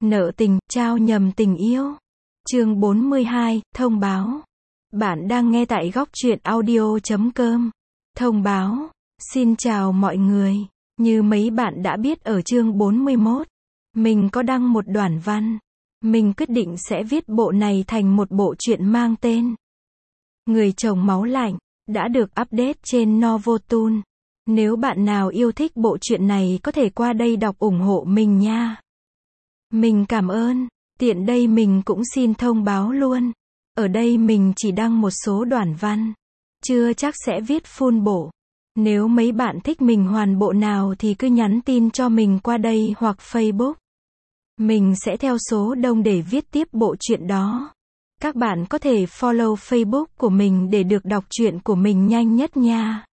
Nợ tình, trao nhầm tình yêu. Chương 42, thông báo. Bạn đang nghe tại góc truyện audio.com. Thông báo. Xin chào mọi người. Như mấy bạn đã biết ở chương 41, mình có đăng một đoạn văn. Mình quyết định sẽ viết bộ này thành một bộ truyện mang tên Người chồng máu lạnh, đã được update trên Novotoon. Nếu bạn nào yêu thích bộ truyện này có thể qua đây đọc ủng hộ mình nha. Mình cảm ơn. Tiện đây mình cũng xin thông báo luôn. Ở đây mình chỉ đăng một số đoạn văn. Chưa chắc sẽ viết full bộ. Nếu mấy bạn thích mình hoàn bộ nào thì cứ nhắn tin cho mình qua đây hoặc Facebook. Mình sẽ theo số đông để viết tiếp bộ truyện đó. Các bạn có thể follow Facebook của mình để được đọc truyện của mình nhanh nhất nha.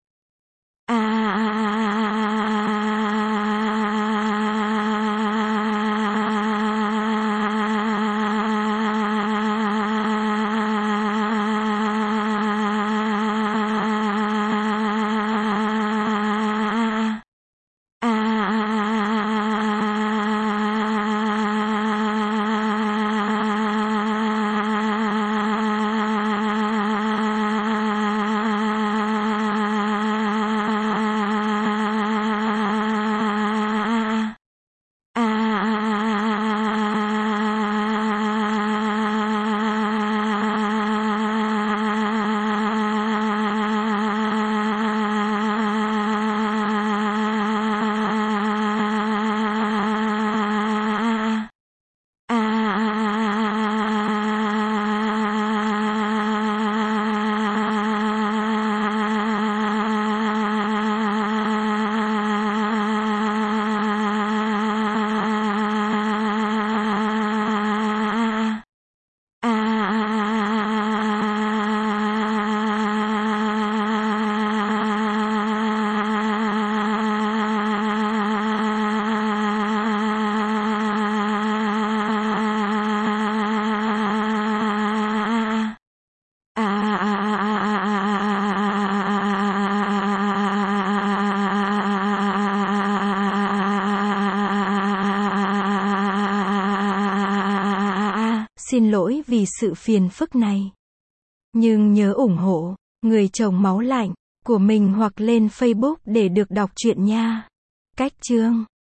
Xin lỗi vì sự phiền phức này. Nhưng nhớ ủng hộ Người chồng máu lạnh của mình hoặc lên Facebook để được đọc truyện nha. Cách chương